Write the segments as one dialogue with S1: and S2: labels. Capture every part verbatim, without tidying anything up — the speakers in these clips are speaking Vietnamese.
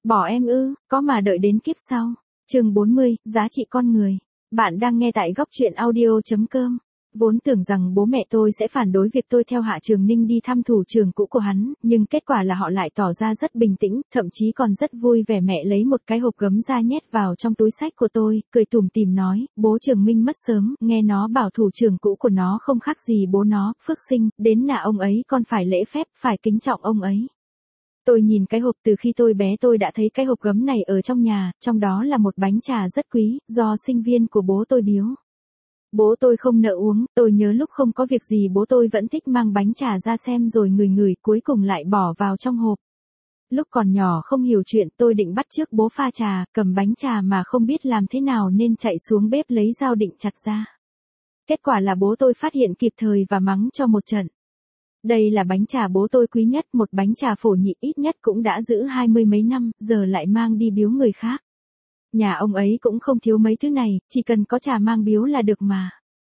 S1: Bỏ em ư, có mà đợi đến kiếp sau. Chương bốn mươi, giá trị con người. Bạn đang nghe tại góc truyện audio chấm com. Vốn tưởng rằng bố mẹ tôi sẽ phản đối việc tôi theo Hạ Trường Ninh đi thăm thủ trường cũ của hắn, nhưng kết quả là họ lại tỏ ra rất bình tĩnh, thậm chí còn rất vui vẻ. Mẹ lấy một cái hộp gấm da nhét vào trong túi xách của tôi, cười tủm tỉm nói, bố Trường Minh mất sớm, nghe nó bảo thủ trường cũ của nó không khác gì bố nó, Phước Sinh, đến nạ ông ấy con phải lễ phép, phải kính trọng ông ấy. Tôi nhìn cái hộp, từ khi tôi bé tôi đã thấy cái hộp gấm này ở trong nhà, trong đó là một bánh trà rất quý, do sinh viên của bố tôi biếu. Bố tôi không nỡ uống, tôi nhớ lúc không có việc gì bố tôi vẫn thích mang bánh trà ra xem rồi ngửi ngửi, cuối cùng lại bỏ vào trong hộp. Lúc còn nhỏ không hiểu chuyện, tôi định bắt chước bố pha trà, cầm bánh trà mà không biết làm thế nào nên chạy xuống bếp lấy dao định chặt ra. Kết quả là bố tôi phát hiện kịp thời và mắng cho một trận. Đây là bánh trà bố tôi quý nhất, một bánh trà phổ nhị ít nhất cũng đã giữ hai mươi mấy năm, giờ lại mang đi biếu người khác. Nhà ông ấy cũng không thiếu mấy thứ này, chỉ cần có trà mang biếu là được mà.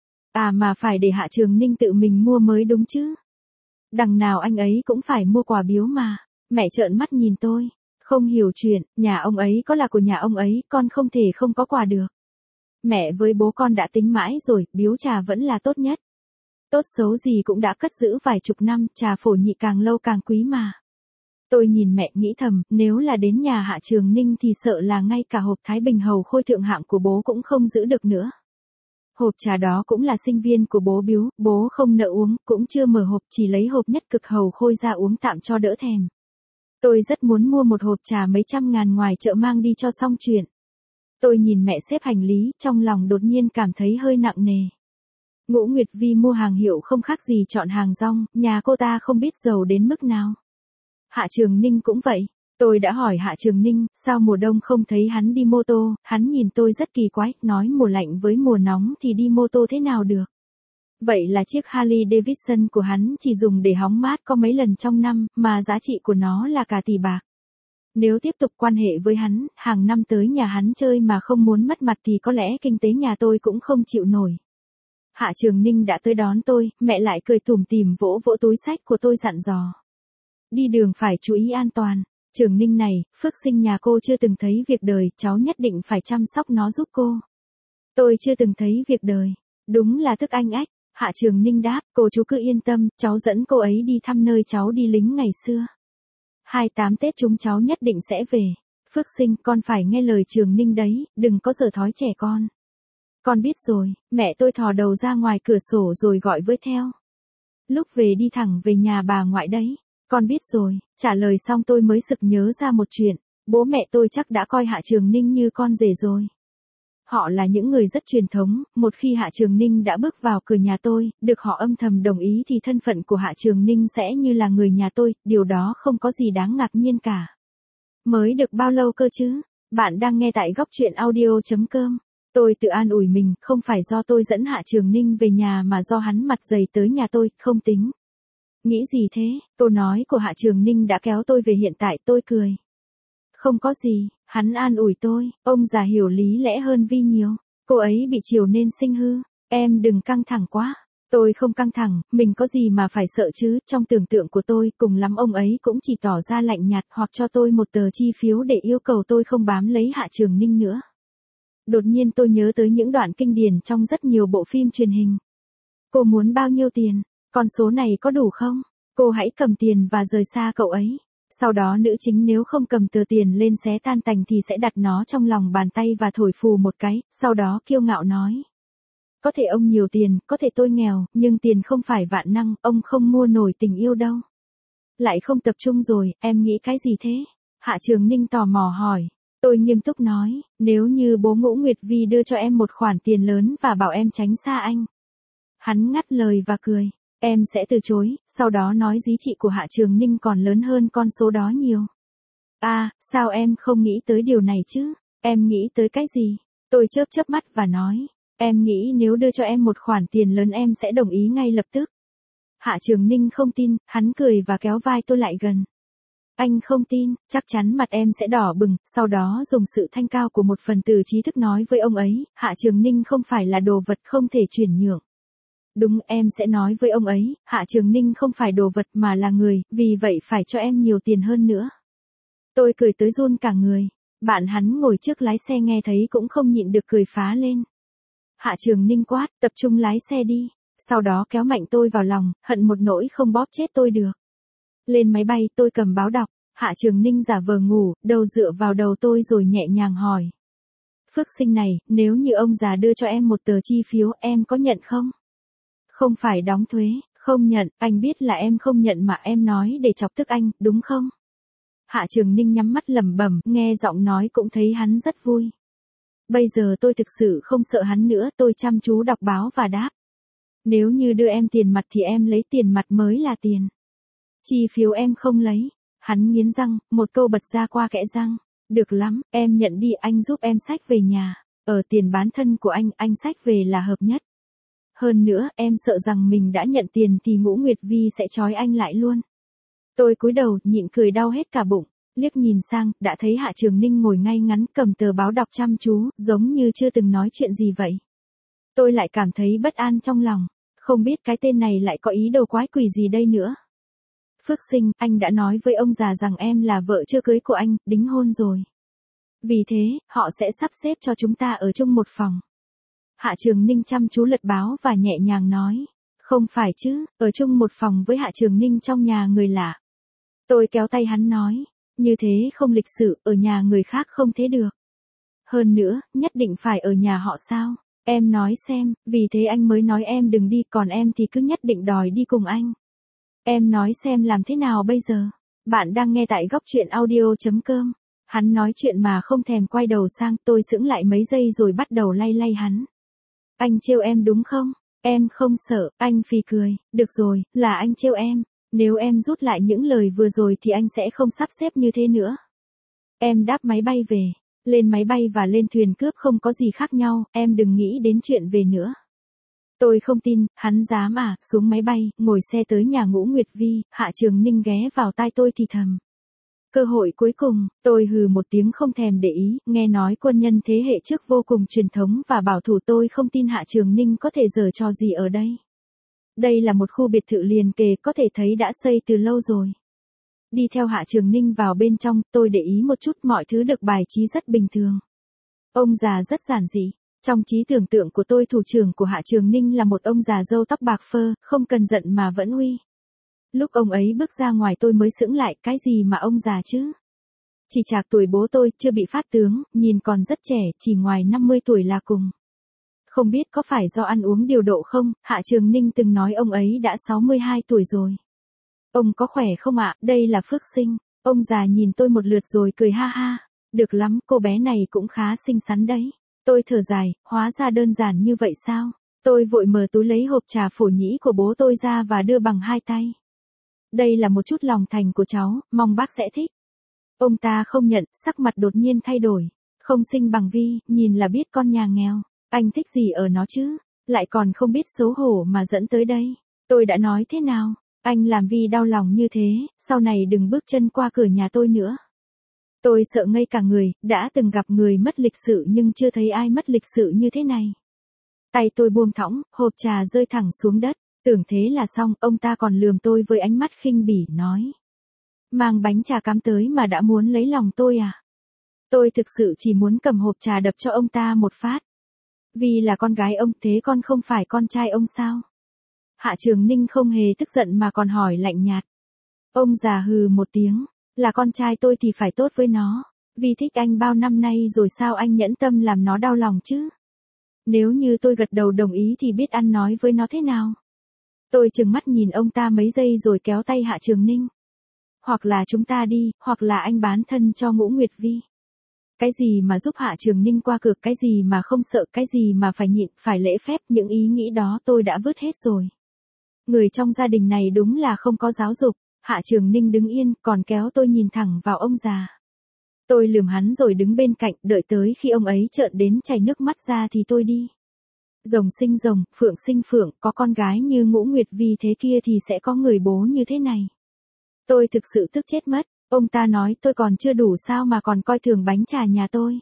S1: À mà phải để Hạ Trường Ninh tự mình mua mới đúng chứ. Đằng nào anh ấy cũng phải mua quà biếu mà. Mẹ trợn mắt nhìn tôi, không hiểu chuyện, nhà ông ấy có là của nhà ông ấy, con không thể không có quà được. Mẹ với bố con đã tính mãi rồi, biếu trà vẫn là tốt nhất. Tốt xấu gì cũng đã cất giữ vài chục năm, trà phổ nhị càng lâu càng quý mà. Tôi nhìn mẹ nghĩ thầm, nếu là đến nhà Hạ Trường Ninh thì sợ là ngay cả hộp Thái Bình Hầu Khôi thượng hạng của bố cũng không giữ được nữa. Hộp trà đó cũng là sinh viên của bố biếu, bố không nỡ uống, cũng chưa mở hộp, chỉ lấy hộp nhất cực Hầu Khôi ra uống tạm cho đỡ thèm. Tôi rất muốn mua một hộp trà mấy trăm ngàn ngoài chợ mang đi cho xong chuyện. Tôi nhìn mẹ xếp hành lý, trong lòng đột nhiên cảm thấy hơi nặng nề. Ngũ Nguyệt Vi mua hàng hiệu không khác gì chọn hàng rong, nhà cô ta không biết giàu đến mức nào. Hạ Trường Ninh cũng vậy. Tôi đã hỏi Hạ Trường Ninh, sao mùa đông không thấy hắn đi mô tô, hắn nhìn tôi rất kỳ quái, nói mùa lạnh với mùa nóng thì đi mô tô thế nào được. Vậy là chiếc Harley Davidson của hắn chỉ dùng để hóng mát có mấy lần trong năm, mà giá trị của nó là cả tỷ bạc. Nếu tiếp tục quan hệ với hắn, hàng năm tới nhà hắn chơi mà không muốn mất mặt thì có lẽ kinh tế nhà tôi cũng không chịu nổi. Hạ Trường Ninh đã tới đón tôi, mẹ lại cười tủm tỉm vỗ vỗ túi xách của tôi dặn dò. Đi đường phải chú ý an toàn. Trường Ninh này, Phước Sinh nhà cô chưa từng thấy việc đời, cháu nhất định phải chăm sóc nó giúp cô. Tôi chưa từng thấy việc đời. Đúng là thức anh ách. Hạ Trường Ninh đáp, cô chú cứ yên tâm, cháu dẫn cô ấy đi thăm nơi cháu đi lính ngày xưa. hai mươi tám Tết chúng cháu nhất định sẽ về. Phước Sinh, con phải nghe lời Trường Ninh đấy, đừng có dở thói trẻ con. Con biết rồi, mẹ tôi thò đầu ra ngoài cửa sổ rồi gọi với theo. Lúc về đi thẳng về nhà bà ngoại đấy. Con biết rồi, trả lời xong tôi mới sực nhớ ra một chuyện, bố mẹ tôi chắc đã coi Hạ Trường Ninh như con rể rồi. Họ là những người rất truyền thống, một khi Hạ Trường Ninh đã bước vào cửa nhà tôi, được họ âm thầm đồng ý thì thân phận của Hạ Trường Ninh sẽ như là người nhà tôi, điều đó không có gì đáng ngạc nhiên cả. Mới được bao lâu cơ chứ? Bạn đang nghe tại góc truyện audio chấm com. Tôi tự an ủi mình, không phải do tôi dẫn Hạ Trường Ninh về nhà mà do hắn mặt dày tới nhà tôi, không tính. Nghĩ gì thế? Câu nói của Hạ Trường Ninh đã kéo tôi về hiện tại, tôi cười. Không có gì, hắn an ủi tôi, ông già hiểu lý lẽ hơn Vi nhiều. Cô ấy bị chiều nên sinh hư, em đừng căng thẳng quá. Tôi không căng thẳng, mình có gì mà phải sợ chứ, trong tưởng tượng của tôi, cùng lắm ông ấy cũng chỉ tỏ ra lạnh nhạt hoặc cho tôi một tờ chi phiếu để yêu cầu tôi không bám lấy Hạ Trường Ninh nữa. Đột nhiên tôi nhớ tới những đoạn kinh điển trong rất nhiều bộ phim truyền hình. Cô muốn bao nhiêu tiền? Con số này có đủ không? Cô hãy cầm tiền và rời xa cậu ấy. Sau đó nữ chính nếu không cầm tờ tiền lên xé tan tành thì sẽ đặt nó trong lòng bàn tay và thổi phù một cái, sau đó kiêu ngạo nói. Có thể ông nhiều tiền, có thể tôi nghèo, nhưng tiền không phải vạn năng, ông không mua nổi tình yêu đâu. Lại không tập trung rồi, em nghĩ cái gì thế? Hạ Trường Ninh tò mò hỏi. Tôi nghiêm túc nói, nếu như bố Ngũ Nguyệt Vi đưa cho em một khoản tiền lớn và bảo em tránh xa anh. Hắn ngắt lời và cười. Em sẽ từ chối, sau đó nói giá trị của Hạ Trường Ninh còn lớn hơn con số đó nhiều. À, sao em không nghĩ tới điều này chứ? Em nghĩ tới cái gì? Tôi chớp chớp mắt và nói, em nghĩ nếu đưa cho em một khoản tiền lớn em sẽ đồng ý ngay lập tức. Hạ Trường Ninh không tin, hắn cười và kéo vai tôi lại gần. Anh không tin, chắc chắn mặt em sẽ đỏ bừng, sau đó dùng sự thanh cao của một phần tử trí thức nói với ông ấy, Hạ Trường Ninh không phải là đồ vật không thể chuyển nhượng. Đúng, em sẽ nói với ông ấy, Hạ Trường Ninh không phải đồ vật mà là người, vì vậy phải cho em nhiều tiền hơn nữa. Tôi cười tới run cả người. Bạn hắn ngồi trước lái xe nghe thấy cũng không nhịn được cười phá lên. Hạ Trường Ninh quát, tập trung lái xe đi. Sau đó kéo mạnh tôi vào lòng, hận một nỗi không bóp chết tôi được. Lên máy bay tôi cầm báo đọc. Hạ Trường Ninh giả vờ ngủ, đầu dựa vào đầu tôi rồi nhẹ nhàng hỏi. Phước Sinh này, nếu như ông già đưa cho em một tờ chi phiếu, em có nhận không? Không phải đóng thuế, không nhận, anh biết là em không nhận mà em nói để chọc tức anh, đúng không? Hạ Trường Ninh nhắm mắt lẩm bẩm, nghe giọng nói cũng thấy hắn rất vui. Bây giờ tôi thực sự không sợ hắn nữa, tôi chăm chú đọc báo và đáp. Nếu như đưa em tiền mặt thì em lấy tiền mặt mới là tiền. Chi phiếu em không lấy. Hắn nghiến răng, một câu bật ra qua kẽ răng. Được lắm, em nhận đi, anh giúp em xách về nhà. Ở tiền bán thân của anh, anh xách về là hợp nhất. Hơn nữa, em sợ rằng mình đã nhận tiền thì Ngũ Nguyệt Vi sẽ trói anh lại luôn. Tôi cúi đầu, nhịn cười đau hết cả bụng. Liếc nhìn sang, đã thấy Hạ Trường Ninh ngồi ngay ngắn cầm tờ báo đọc chăm chú, giống như chưa từng nói chuyện gì vậy. Tôi lại cảm thấy bất an trong lòng. Không biết cái tên này lại có ý đồ quái quỷ gì đây nữa. Phước Sinh, anh đã nói với ông già rằng em là vợ chưa cưới của anh, đính hôn rồi. Vì thế, họ sẽ sắp xếp cho chúng ta ở chung một phòng. Hạ Trường Ninh chăm chú lật báo và nhẹ nhàng nói. Không phải chứ, ở chung một phòng với Hạ Trường Ninh trong nhà người lạ. Tôi kéo tay hắn nói. Như thế không lịch sự, ở nhà người khác không thế được. Hơn nữa, nhất định phải ở nhà họ sao? Em nói xem, vì thế anh mới nói em đừng đi, còn em thì cứ nhất định đòi đi cùng anh. Em nói xem làm thế nào bây giờ? Bạn đang nghe tại góc truyện audio chấm com. Hắn nói chuyện mà không thèm quay đầu sang, tôi sững lại mấy giây rồi bắt đầu lay lay hắn. Anh trêu em đúng không? Em không sợ, anh phì cười. Được rồi, là anh trêu em. Nếu em rút lại những lời vừa rồi thì anh sẽ không sắp xếp như thế nữa. Em đáp máy bay về. Lên máy bay và lên thuyền cướp không có gì khác nhau, em đừng nghĩ đến chuyện về nữa. Tôi không tin, hắn dám à, xuống máy bay, ngồi xe tới nhà Ngũ Nguyệt Vi, Hạ Trường Ninh ghé vào tai tôi thì thầm. Cơ hội cuối cùng, tôi hừ một tiếng không thèm để ý, nghe nói quân nhân thế hệ trước vô cùng truyền thống và bảo thủ, tôi không tin Hạ Trường Ninh có thể giở trò gì ở đây. Đây là một khu biệt thự liền kề, có thể thấy đã xây từ lâu rồi. Đi theo Hạ Trường Ninh vào bên trong, tôi để ý một chút, mọi thứ được bài trí rất bình thường. Ông già rất giản dị. Trong trí tưởng tượng của tôi, thủ trưởng của Hạ Trường Ninh là một ông già râu tóc bạc phơ, không cần giận mà vẫn uy. Lúc ông ấy bước ra ngoài tôi mới sững lại, cái gì mà ông già chứ? Chỉ chạc tuổi bố tôi, chưa bị phát tướng, nhìn còn rất trẻ, chỉ ngoài năm mươi tuổi là cùng. Không biết có phải do ăn uống điều độ không, Hạ Trường Ninh từng nói ông ấy đã sáu mươi hai tuổi rồi. Ông có khỏe không ạ, đây là Phước Sinh. Ông già nhìn tôi một lượt rồi cười ha ha. Được lắm, cô bé này cũng khá xinh xắn đấy. Tôi thở dài, hóa ra đơn giản như vậy sao? Tôi vội mở túi lấy hộp trà phổ nhĩ của bố tôi ra và đưa bằng hai tay. Đây là một chút lòng thành của cháu, mong bác sẽ thích. Ông ta không nhận, sắc mặt đột nhiên thay đổi. Không sinh bằng Vi, nhìn là biết con nhà nghèo. Anh thích gì ở nó chứ? Lại còn không biết xấu hổ mà dẫn tới đây. Tôi đã nói thế nào? Anh làm Vi đau lòng như thế, sau này đừng bước chân qua cửa nhà tôi nữa. Tôi sợ ngây cả người, đã từng gặp người mất lịch sự nhưng chưa thấy ai mất lịch sự như thế này. Tay tôi buông thõng, hộp trà rơi thẳng xuống đất, tưởng thế là xong, ông ta còn lườm tôi với ánh mắt khinh bỉ, nói. Mang bánh trà cám tới mà đã muốn lấy lòng tôi à? Tôi thực sự chỉ muốn cầm hộp trà đập cho ông ta một phát. Vì là con gái ông, thế con không phải con trai ông sao? Hạ Trường Ninh không hề tức giận mà còn hỏi lạnh nhạt. Ông già hừ một tiếng. Là con trai tôi thì phải tốt với nó. Vì thích anh bao năm nay rồi sao anh nhẫn tâm làm nó đau lòng chứ? Nếu như tôi gật đầu đồng ý thì biết ăn nói với nó thế nào? Tôi trừng mắt nhìn ông ta mấy giây rồi kéo tay Hạ Trường Ninh. Hoặc là chúng ta đi, hoặc là anh bán thân cho Ngũ Nguyệt Vi. Cái gì mà giúp Hạ Trường Ninh qua cực, cái gì mà không sợ, cái gì mà phải nhịn, phải lễ phép, những ý nghĩ đó tôi đã vứt hết rồi. Người trong gia đình này đúng là không có giáo dục. Hạ Trường Ninh đứng yên, còn kéo tôi nhìn thẳng vào ông già. Tôi lườm hắn rồi đứng bên cạnh, đợi tới khi ông ấy trợn đến chảy nước mắt ra thì tôi đi. Rồng sinh rồng, phượng sinh phượng, có con gái như Ngũ Nguyệt Vi thế kia thì sẽ có người bố như thế này. Tôi thực sự tức chết mất, ông ta nói tôi còn chưa đủ sao mà còn coi thường bánh trà nhà tôi.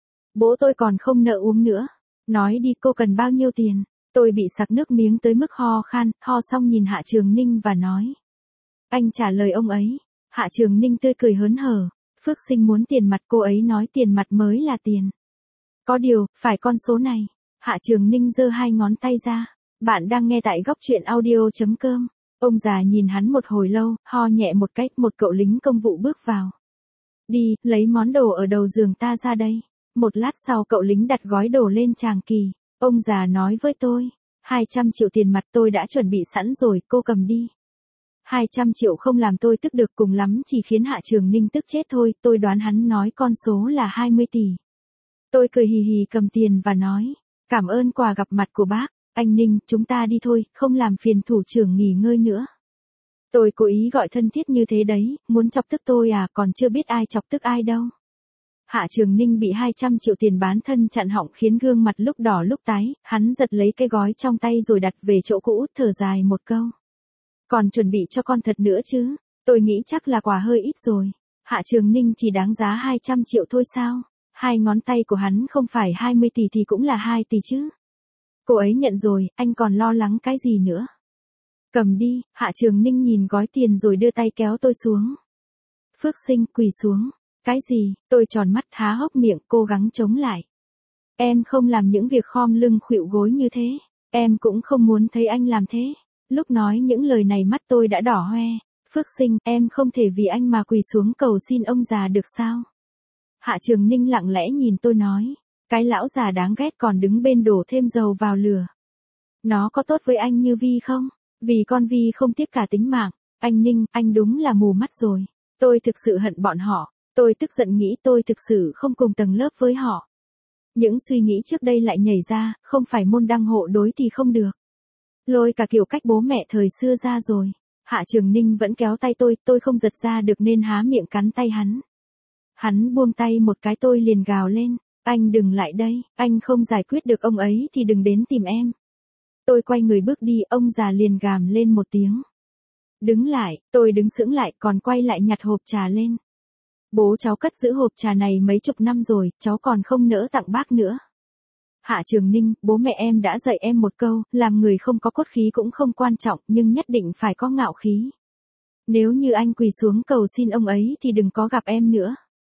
S1: Bố tôi còn không nợ uống nữa. Nói đi, cô cần bao nhiêu tiền? Tôi bị sặc nước miếng tới mức ho khan, ho xong nhìn Hạ Trường Ninh và nói. Anh trả lời ông ấy. Hạ Trường Ninh tươi cười hớn hở. Phước Sinh muốn tiền mặt, cô ấy nói tiền mặt mới là tiền. Có điều, phải con số này. Hạ Trường Ninh giơ hai ngón tay ra. Bạn đang nghe tại góc truyện audio.com. Ông già nhìn hắn một hồi lâu, ho nhẹ một cách, một cậu lính công vụ bước vào. Đi, lấy món đồ ở đầu giường ta ra đây. Một lát sau cậu lính đặt gói đồ lên tràng kỳ. Ông già nói với tôi, hai trăm triệu tiền mặt tôi đã chuẩn bị sẵn rồi, cô cầm đi. hai trăm triệu không làm tôi tức được, cùng lắm chỉ khiến Hạ Trường Ninh tức chết thôi, tôi đoán hắn nói con số là hai mươi tỷ. Tôi cười hì hì cầm tiền và nói, cảm ơn quà gặp mặt của bác, anh Ninh, chúng ta đi thôi, không làm phiền thủ trưởng nghỉ ngơi nữa. Tôi cố ý gọi thân thiết như thế đấy, muốn chọc tức tôi à, còn chưa biết ai chọc tức ai đâu. Hạ Trường Ninh bị hai trăm triệu tiền bán thân chặn họng khiến gương mặt lúc đỏ lúc tái, hắn giật lấy cái gói trong tay rồi đặt về chỗ cũ, thở dài một câu. Còn chuẩn bị cho con thật nữa chứ, tôi nghĩ chắc là quà hơi ít rồi. Hạ Trường Ninh chỉ đáng giá hai trăm triệu thôi sao? Hai ngón tay của hắn không phải hai mươi tỷ thì cũng là hai tỷ chứ. Cô ấy nhận rồi, anh còn lo lắng cái gì nữa? Cầm đi, Hạ Trường Ninh nhìn gói tiền rồi đưa tay kéo tôi xuống. Phước Sinh quỳ xuống. Cái gì? Tôi tròn mắt há hốc miệng, cố gắng chống lại. Em không làm những việc khom lưng khuỵu gối như thế. Em cũng không muốn thấy anh làm thế. Lúc nói những lời này mắt tôi đã đỏ hoe. Phước Sinh, em không thể vì anh mà quỳ xuống cầu xin ông già được sao? Hạ Trường Ninh lặng lẽ nhìn tôi nói. Cái lão già đáng ghét còn đứng bên đổ thêm dầu vào lửa. Nó có tốt với anh như Vi không? Vì con Vi không tiếc cả tính mạng. Anh Ninh, anh đúng là mù mắt rồi. Tôi thực sự hận bọn họ. Tôi tức giận nghĩ tôi thực sự không cùng tầng lớp với họ. Những suy nghĩ trước đây lại nhảy ra, không phải môn đăng hộ đối thì không được. Lôi cả kiểu cách bố mẹ thời xưa ra rồi. Hạ Trường Ninh vẫn kéo tay tôi, tôi không giật ra được nên há miệng cắn tay hắn. Hắn buông tay một cái tôi liền gào lên. Anh đừng lại đây, anh không giải quyết được ông ấy thì đừng đến tìm em. Tôi quay người bước đi, ông già liền gàm lên một tiếng. Đứng lại, tôi đứng sững lại còn quay lại nhặt hộp trà lên. Bố cháu cất giữ hộp trà này mấy chục năm rồi, cháu còn không nỡ tặng bác nữa. Hạ Trường Ninh, bố mẹ em đã dạy em một câu, làm người không có cốt khí cũng không quan trọng, nhưng nhất định phải có ngạo khí. Nếu như anh quỳ xuống cầu xin ông ấy thì đừng có gặp em nữa.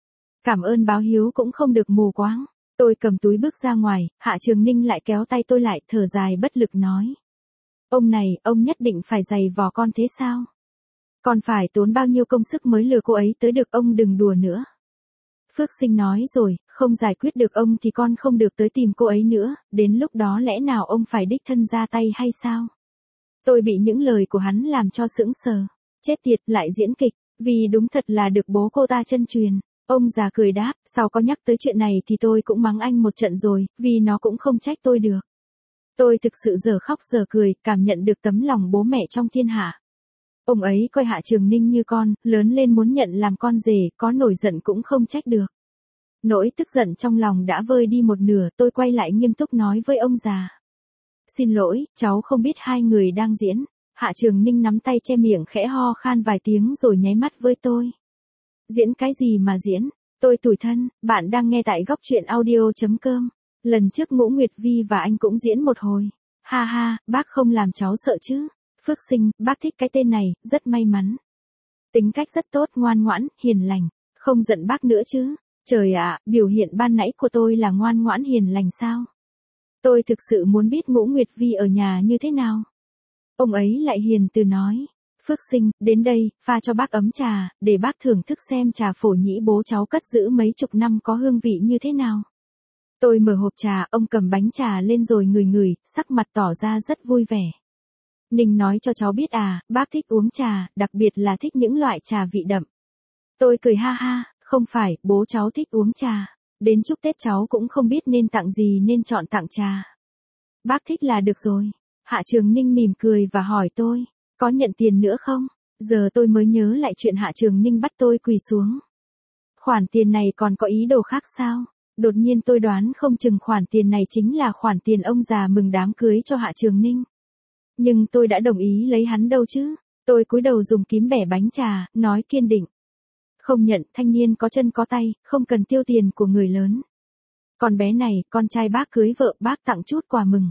S1: Cảm ơn báo hiếu cũng không được mù quáng. Tôi cầm túi bước ra ngoài, Hạ Trường Ninh lại kéo tay tôi lại, thở dài bất lực nói. Ông này, ông nhất định phải giày vò con thế sao? Còn phải tốn bao nhiêu công sức mới lừa cô ấy tới được, ông đừng đùa nữa. Phước Sinh nói rồi, không giải quyết được ông thì con không được tới tìm cô ấy nữa, đến lúc đó lẽ nào ông phải đích thân ra tay hay sao? Tôi bị những lời của hắn làm cho sững sờ. Chết tiệt, lại diễn kịch, vì đúng thật là được bố cô ta chân truyền. Ông già cười đáp, sau có nhắc tới chuyện này thì tôi cũng mắng anh một trận rồi, vì nó cũng không trách tôi được. Tôi thực sự giờ khóc giờ cười, cảm nhận được tấm lòng bố mẹ trong thiên hạ. Ông ấy coi Hạ Trường Ninh như con, lớn lên muốn nhận làm con rể, có nổi giận cũng không trách được. Nỗi tức giận trong lòng đã vơi đi một nửa, tôi quay lại nghiêm túc nói với ông già. Xin lỗi, cháu không biết hai người đang diễn. Hạ Trường Ninh nắm tay che miệng khẽ ho khan vài tiếng rồi nháy mắt với tôi. Diễn cái gì mà diễn? Tôi tủi thân, bạn đang nghe tại góc truyện audio.com. Lần trước Ngũ Nguyệt Vi và anh cũng diễn một hồi. Ha ha, bác không làm cháu sợ chứ? Phước Sinh, bác thích cái tên này, rất may mắn. Tính cách rất tốt, ngoan ngoãn, hiền lành, không giận bác nữa chứ. Trời ạ, biểu hiện ban nãy của tôi là ngoan ngoãn hiền lành sao? Tôi thực sự muốn biết Ngũ Nguyệt Vi ở nhà như thế nào. Ông ấy lại hiền từ nói. Phước Sinh, đến đây, pha cho bác ấm trà, để bác thưởng thức xem trà phổ nhĩ bố cháu cất giữ mấy chục năm có hương vị như thế nào. Tôi mở hộp trà, ông cầm bánh trà lên rồi ngửi ngửi, sắc mặt tỏ ra rất vui vẻ. Ninh nói cho cháu biết à, bác thích uống trà, đặc biệt là thích những loại trà vị đậm. Tôi cười ha ha, không phải, bố cháu thích uống trà. Đến chúc Tết cháu cũng không biết nên tặng gì nên chọn tặng trà. Bác thích là được rồi. Hạ Trường Ninh mỉm cười và hỏi tôi, có nhận tiền nữa không? Giờ tôi mới nhớ lại chuyện Hạ Trường Ninh bắt tôi quỳ xuống. Khoản tiền này còn có ý đồ khác sao? Đột nhiên tôi đoán không chừng khoản tiền này chính là khoản tiền ông già mừng đám cưới cho Hạ Trường Ninh. Nhưng tôi đã đồng ý lấy hắn đâu chứ? Tôi cúi đầu dùng kìm bẻ bánh trà, nói kiên định. Không nhận, thanh niên có chân có tay, không cần tiêu tiền của người lớn. Còn bé này, con trai bác cưới vợ, bác tặng chút quà mừng.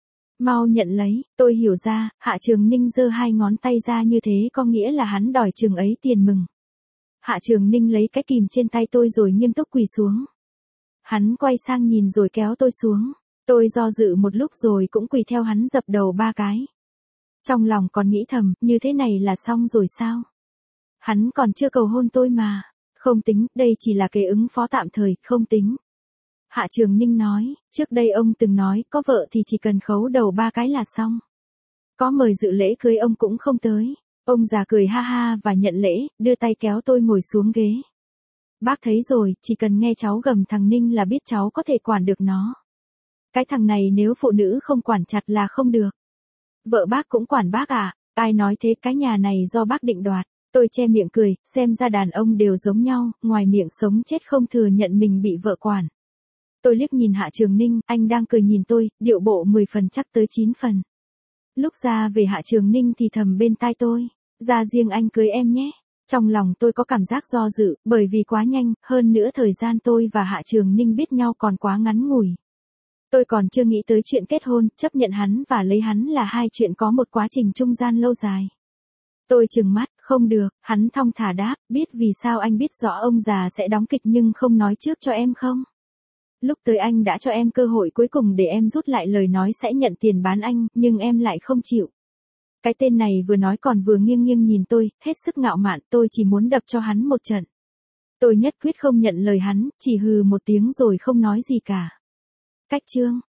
S1: Mau nhận lấy, tôi hiểu ra, Hạ Trường Ninh giơ hai ngón tay ra như thế có nghĩa là hắn đòi chừng ấy tiền mừng. Hạ Trường Ninh lấy cái kìm trên tay tôi rồi nghiêm túc quỳ xuống. Hắn quay sang nhìn rồi kéo tôi xuống. Tôi do dự một lúc rồi cũng quỳ theo hắn dập đầu ba cái. Trong lòng còn nghĩ thầm, như thế này là xong rồi sao? Hắn còn chưa cầu hôn tôi mà. Không tính, đây chỉ là kế ứng phó tạm thời, không tính. Hạ Trường Ninh nói, trước đây ông từng nói, có vợ thì chỉ cần khấu đầu ba cái là xong. Có mời dự lễ cưới ông cũng không tới. Ông già cười ha ha và nhận lễ, đưa tay kéo tôi ngồi xuống ghế. Bác thấy rồi, chỉ cần nghe cháu gầm thằng Ninh là biết cháu có thể quản được nó. Cái thằng này nếu phụ nữ không quản chặt là không được. Vợ bác cũng quản bác à, ai nói thế, cái nhà này do bác định đoạt. Tôi che miệng cười, xem ra đàn ông đều giống nhau, ngoài miệng sống chết không thừa nhận mình bị vợ quản. Tôi liếc nhìn Hạ Trường Ninh, anh đang cười nhìn tôi, điệu bộ mười phần chắc tới chín phần. Lúc ra về Hạ Trường Ninh thì thầm bên tai tôi, ra riêng anh cưới em nhé. Trong lòng tôi có cảm giác do dự, bởi vì quá nhanh, hơn nữa thời gian tôi và Hạ Trường Ninh biết nhau còn quá ngắn ngủi. Tôi còn chưa nghĩ tới chuyện kết hôn, chấp nhận hắn và lấy hắn là hai chuyện có một quá trình trung gian lâu dài. Tôi trừng mắt, không được, hắn thong thả đáp, biết vì sao anh biết rõ ông già sẽ đóng kịch nhưng không nói trước cho em không? Lúc tới anh đã cho em cơ hội cuối cùng để em rút lại lời nói sẽ nhận tiền bán anh, nhưng em lại không chịu. Cái tên này vừa nói còn vừa nghiêng nghiêng nhìn tôi, hết sức ngạo mạn, tôi chỉ muốn đập cho hắn một trận. Tôi nhất quyết không nhận lời hắn, chỉ hừ một tiếng rồi không nói gì cả. Cách chương